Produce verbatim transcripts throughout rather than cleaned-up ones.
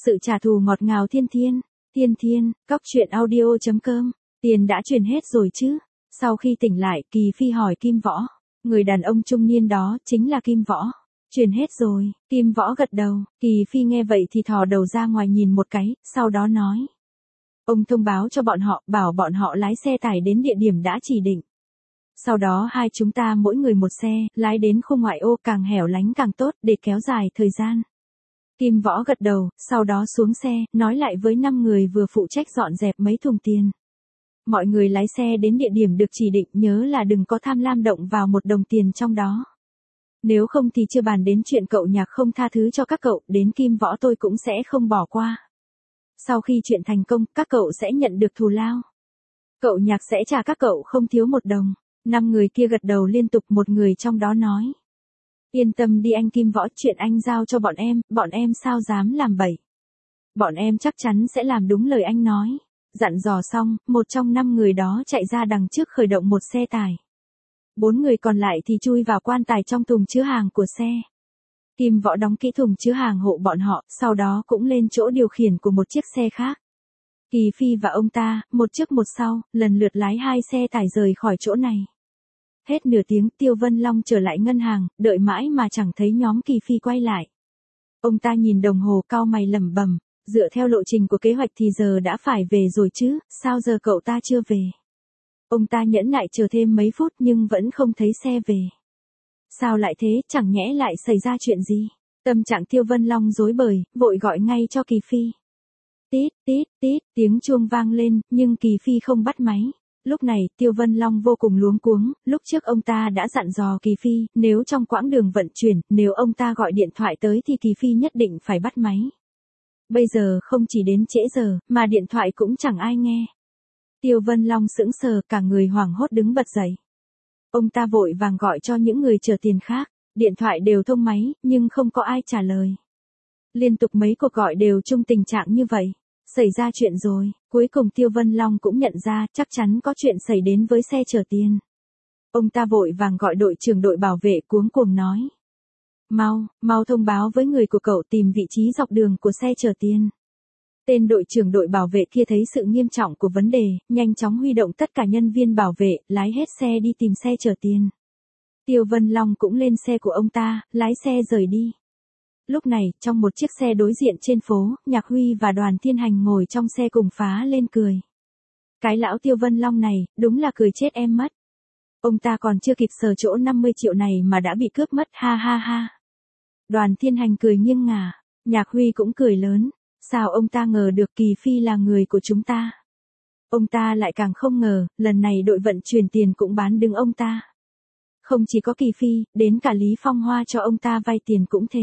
Sự trả thù ngọt ngào thiên thiên, thiên thiên, cóc truyện audio chấm com, tiền đã truyền hết rồi chứ? Sau khi tỉnh lại, Kỳ Phi hỏi Kim Võ, người đàn ông trung niên đó chính là Kim Võ. Truyền hết rồi, Kim Võ gật đầu, Kỳ Phi nghe vậy thì thò đầu ra ngoài nhìn một cái, sau đó nói. Ông thông báo cho bọn họ, bảo bọn họ lái xe tải đến địa điểm đã chỉ định. Sau đó hai chúng ta mỗi người một xe, lái đến khu ngoại ô càng hẻo lánh càng tốt để kéo dài thời gian. Kim Võ gật đầu, sau đó xuống xe, nói lại với năm người vừa phụ trách dọn dẹp mấy thùng tiền. Mọi người lái xe đến địa điểm được chỉ định, nhớ là đừng có tham lam động vào một đồng tiền trong đó. Nếu không thì chưa bàn đến chuyện cậu Nhạc không tha thứ cho các cậu, đến Kim Võ tôi cũng sẽ không bỏ qua. Sau khi chuyện thành công, các cậu sẽ nhận được thù lao. Cậu Nhạc sẽ trả các cậu không thiếu một đồng. Năm người kia gật đầu liên tục, một người trong đó nói. Yên tâm đi anh Kim Võ, chuyện anh giao cho bọn em, bọn em sao dám làm bậy. Bọn em chắc chắn sẽ làm đúng lời anh nói. Dặn dò xong, một trong năm người đó chạy ra đằng trước khởi động một xe tải. Bốn người còn lại thì chui vào quan tài trong thùng chứa hàng của xe. Kim Võ đóng kỹ thùng chứa hàng hộ bọn họ, sau đó cũng lên chỗ điều khiển của một chiếc xe khác. Kỳ Phi và ông ta, một trước một sau, lần lượt lái hai xe tải rời khỏi chỗ này. Hết nửa tiếng, Tiêu Vân Long trở lại ngân hàng, đợi mãi mà chẳng thấy nhóm Kỳ Phi quay lại. Ông ta nhìn đồng hồ cau mày lẩm bẩm, dựa theo lộ trình của kế hoạch thì giờ đã phải về rồi chứ, sao giờ cậu ta chưa về? Ông ta nhẫn nại chờ thêm mấy phút nhưng vẫn không thấy xe về. Sao lại thế, chẳng nhẽ lại xảy ra chuyện gì? Tâm trạng Tiêu Vân Long rối bời, vội gọi ngay cho Kỳ Phi. Tít, tít, tít, tiếng chuông vang lên, nhưng Kỳ Phi không bắt máy. Lúc này, Tiêu Vân Long vô cùng luống cuống, lúc trước ông ta đã dặn dò Kỳ Phi, nếu trong quãng đường vận chuyển, nếu ông ta gọi điện thoại tới thì Kỳ Phi nhất định phải bắt máy. Bây giờ không chỉ đến trễ giờ, mà điện thoại cũng chẳng ai nghe. Tiêu Vân Long sững sờ, cả người hoảng hốt đứng bật dậy. Ông ta vội vàng gọi cho những người chờ tiền khác, điện thoại đều thông máy, nhưng không có ai trả lời. Liên tục mấy cuộc gọi đều chung tình trạng như vậy. Xảy ra chuyện rồi, cuối cùng Tiêu Vân Long cũng nhận ra chắc chắn có chuyện xảy đến với xe chở tiền. Ông ta vội vàng gọi đội trưởng đội bảo vệ cuống cuồng nói. Mau, mau thông báo với người của cậu tìm vị trí dọc đường của xe chở tiền. Tên đội trưởng đội bảo vệ kia thấy sự nghiêm trọng của vấn đề, nhanh chóng huy động tất cả nhân viên bảo vệ, lái hết xe đi tìm xe chở tiền. Tiêu Vân Long cũng lên xe của ông ta, lái xe rời đi. Lúc này, trong một chiếc xe đối diện trên phố, Nhạc Huy và Đoàn Thiên Hành ngồi trong xe cùng phá lên cười. Cái lão Tiêu Vân Long này, đúng là cười chết em mất. Ông ta còn chưa kịp sờ chỗ năm mươi triệu này mà đã bị cướp mất, ha ha ha. Đoàn Thiên Hành cười nghiêng ngả, Nhạc Huy cũng cười lớn. Sao ông ta ngờ được Kỳ Phi là người của chúng ta? Ông ta lại càng không ngờ, lần này đội vận chuyển tiền cũng bán đứng ông ta. Không chỉ có Kỳ Phi, đến cả Lý Phong Hoa cho ông ta vay tiền cũng thế.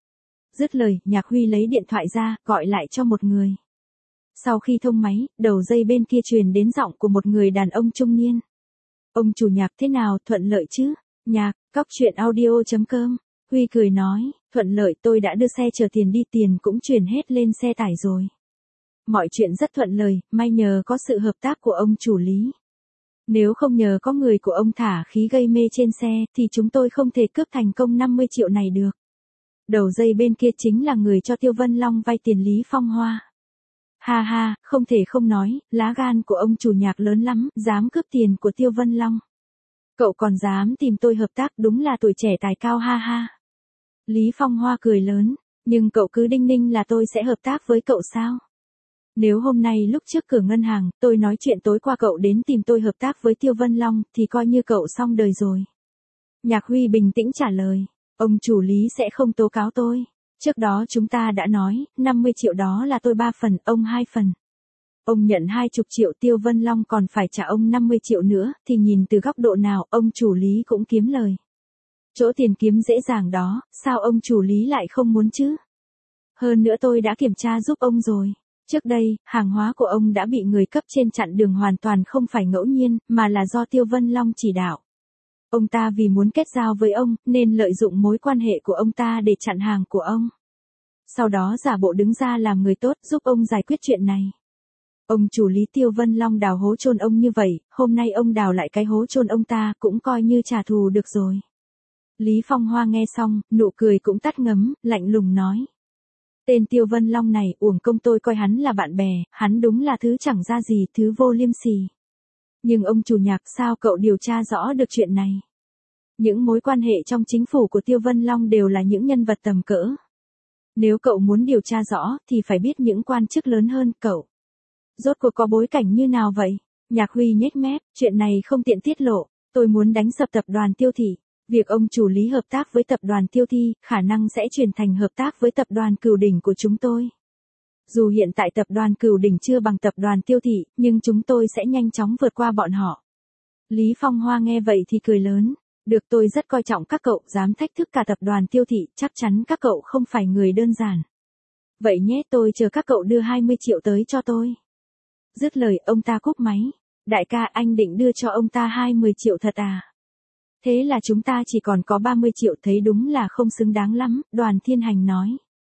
Dứt lời, Nhạc Huy lấy điện thoại ra, gọi lại cho một người. Sau khi thông máy, đầu dây bên kia truyền đến giọng của một người đàn ông trung niên. Ông chủ Nhạc thế nào, thuận lợi chứ? Nhạc, cóc truyện audio chấm com. Huy cười nói, thuận lợi, tôi đã đưa xe chở tiền đi, tiền cũng chuyển hết lên xe tải rồi. Mọi chuyện rất thuận lợi, may nhờ có sự hợp tác của ông chủ Lý. Nếu không nhờ có người của ông thả khí gây mê trên xe, thì chúng tôi không thể cướp thành công năm mươi triệu này được. Đầu dây bên kia chính là người cho Tiêu Vân Long vay tiền Lý Phong Hoa. Ha ha, không thể không nói, lá gan của ông chủ Nhạc lớn lắm, dám cướp tiền của Tiêu Vân Long. Cậu còn dám tìm tôi hợp tác, đúng là tuổi trẻ tài cao, ha ha. Lý Phong Hoa cười lớn, nhưng cậu cứ đinh ninh là tôi sẽ hợp tác với cậu sao? Nếu hôm nay lúc trước cửa ngân hàng, tôi nói chuyện tối qua cậu đến tìm tôi hợp tác với Tiêu Vân Long, thì coi như cậu xong đời rồi. Nhạc Huy bình tĩnh trả lời, ông chủ Lý sẽ không tố cáo tôi. Trước đó chúng ta đã nói, năm mươi triệu đó là tôi ba phần, ông hai phần. Ông nhận hai mươi triệu, Tiêu Vân Long còn phải trả ông năm mươi triệu nữa, thì nhìn từ góc độ nào, ông chủ Lý cũng kiếm lời. Chỗ tiền kiếm dễ dàng đó, sao ông chủ Lý lại không muốn chứ? Hơn nữa tôi đã kiểm tra giúp ông rồi. Trước đây, hàng hóa của ông đã bị người cấp trên chặn đường hoàn toàn không phải ngẫu nhiên, mà là do Tiêu Vân Long chỉ đạo. Ông ta vì muốn kết giao với ông, nên lợi dụng mối quan hệ của ông ta để chặn hàng của ông. Sau đó giả bộ đứng ra làm người tốt, giúp ông giải quyết chuyện này. Ông chủ Lý, Tiêu Vân Long đào hố chôn ông như vậy, hôm nay ông đào lại cái hố chôn ông ta, cũng coi như trả thù được rồi. Lý Phong Hoa nghe xong, nụ cười cũng tắt ngấm, lạnh lùng nói. Tên Tiêu Vân Long này, uổng công tôi coi hắn là bạn bè, hắn đúng là thứ chẳng ra gì, thứ vô liêm sỉ. Nhưng ông chủ Nhạc, sao cậu điều tra rõ được chuyện này? Những mối quan hệ trong chính phủ của Tiêu Vân Long đều là những nhân vật tầm cỡ. Nếu cậu muốn điều tra rõ, thì phải biết những quan chức lớn hơn cậu. Rốt cuộc có bối cảnh như nào vậy? Nhạc Huy nhếch mép, chuyện này không tiện tiết lộ, tôi muốn đánh sập tập đoàn Tiêu Thị. Việc ông chủ Lý hợp tác với tập đoàn Tiêu Thị, khả năng sẽ chuyển thành hợp tác với tập đoàn Cửu Đỉnh của chúng tôi. Dù hiện tại tập đoàn Cửu Đỉnh chưa bằng tập đoàn Tiêu Thị, nhưng chúng tôi sẽ nhanh chóng vượt qua bọn họ. Lý Phong Hoa nghe vậy thì cười lớn. Được, tôi rất coi trọng các cậu, dám thách thức cả tập đoàn Tiêu Thị, chắc chắn các cậu không phải người đơn giản. Vậy nhé, tôi chờ các cậu đưa hai mươi triệu tới cho tôi. Dứt lời, ông ta cúp máy. Đại ca, anh định đưa cho ông ta hai mươi triệu thật à? Thế là chúng ta chỉ còn có ba mươi triệu, thấy đúng là không xứng đáng lắm, Đoàn Thiên Hành nói.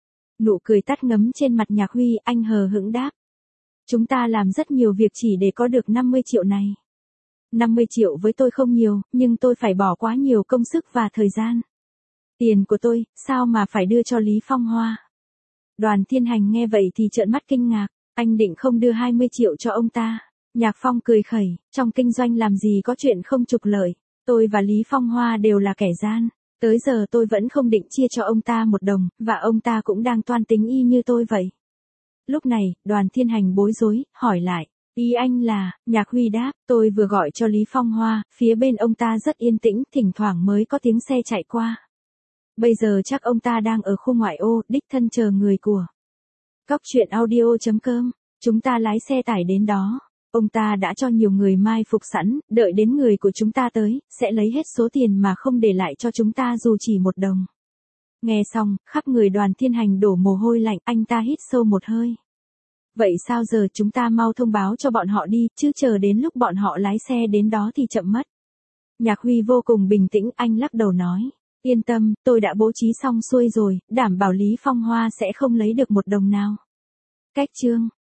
Nụ cười tắt ngấm trên mặt Nhạc Huy, anh hờ hững đáp. Chúng ta làm rất nhiều việc chỉ để có được năm mươi triệu này. năm mươi triệu với tôi không nhiều, nhưng tôi phải bỏ quá nhiều công sức và thời gian. Tiền của tôi, sao mà phải đưa cho Lý Phong Hoa? Đoàn Thiên Hành nghe vậy thì trợn mắt kinh ngạc, anh định không đưa hai mươi triệu cho ông ta. Nhạc Phong cười khẩy, trong kinh doanh làm gì có chuyện không trục lợi, tôi và Lý Phong Hoa đều là kẻ gian. Tới giờ tôi vẫn không định chia cho ông ta một đồng, và ông ta cũng đang toan tính y như tôi vậy. Lúc này, Đoàn Thiên Hành bối rối, hỏi lại. Ý anh là, Nhạc Huy đáp, tôi vừa gọi cho Lý Phong Hoa, phía bên ông ta rất yên tĩnh, thỉnh thoảng mới có tiếng xe chạy qua. Bây giờ chắc ông ta đang ở khu ngoại ô, đích thân chờ người của. Cóc truyện audio chấm com, chúng ta lái xe tải đến đó. Ông ta đã cho nhiều người mai phục sẵn, đợi đến người của chúng ta tới, sẽ lấy hết số tiền mà không để lại cho chúng ta dù chỉ một đồng. Nghe xong, khắp người Đoàn Thiên Hành đổ mồ hôi lạnh, anh ta hít sâu một hơi. Vậy sao giờ, chúng ta mau thông báo cho bọn họ đi, chứ chờ đến lúc bọn họ lái xe đến đó thì chậm mất. Nhạc Huy vô cùng bình tĩnh, anh lắc đầu nói. Yên tâm, tôi đã bố trí xong xuôi rồi, đảm bảo Lý Phong Hoa sẽ không lấy được một đồng nào. Cách chương